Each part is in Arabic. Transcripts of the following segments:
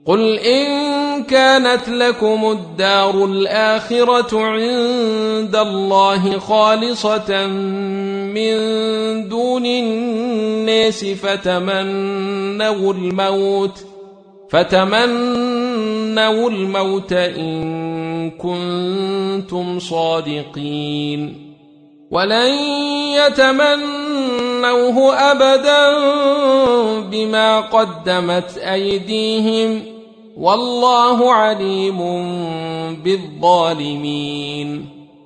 قل إن كانت لكم الدار الآخرة عند الله خالصة من دون الناس فتمنوا الموت إن كنتم صادقين ولن يتمنوه أبدا بما قدمت أيديهم والله عليم بالظالمين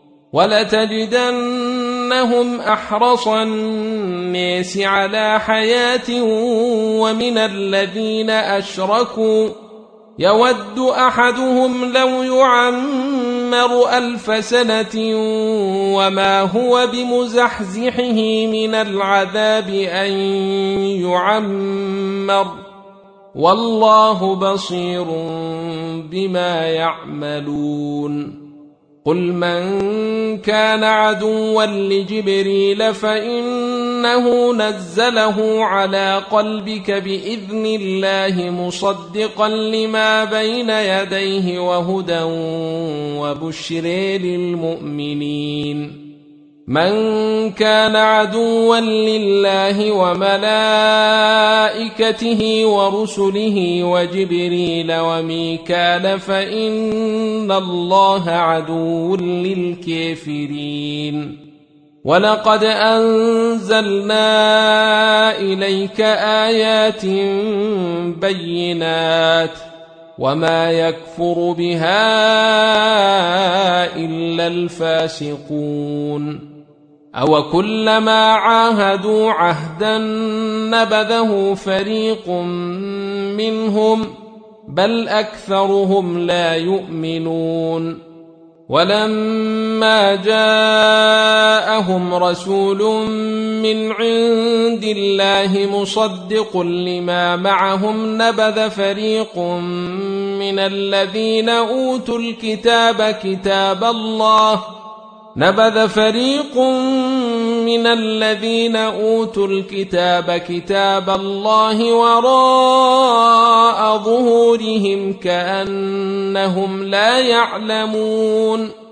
ولتجدنهم أحرص الناس على حياة ومن الذين أشركوا يود أحدهم لو يعمر 1000 سنة وما هو بمزحزحه من العذاب أن يعمر والله بصير بما يعملون قل من كان عدوا لجبريل فإنه نزله على قلبك بإذن الله مصدقا لما بين يديه وهدى وبشر للمؤمنين من كان عدوا لله وملائكته ورسله وجبريل وميكال فإن الله عدو للكافرين ولقد أنزلنا إليك آيات بينات وما يكفر بها إلا الفاسقون أو كلما عاهدوا عهدا نبذه فريق منهم بل أكثرهم لا يؤمنون ولما جاءهم رسول من عند الله مصدق لما معهم نبذ فريق من الذين أوتوا الكتاب كتاب الله وراء ظهورهم كأنهم لا يعلمون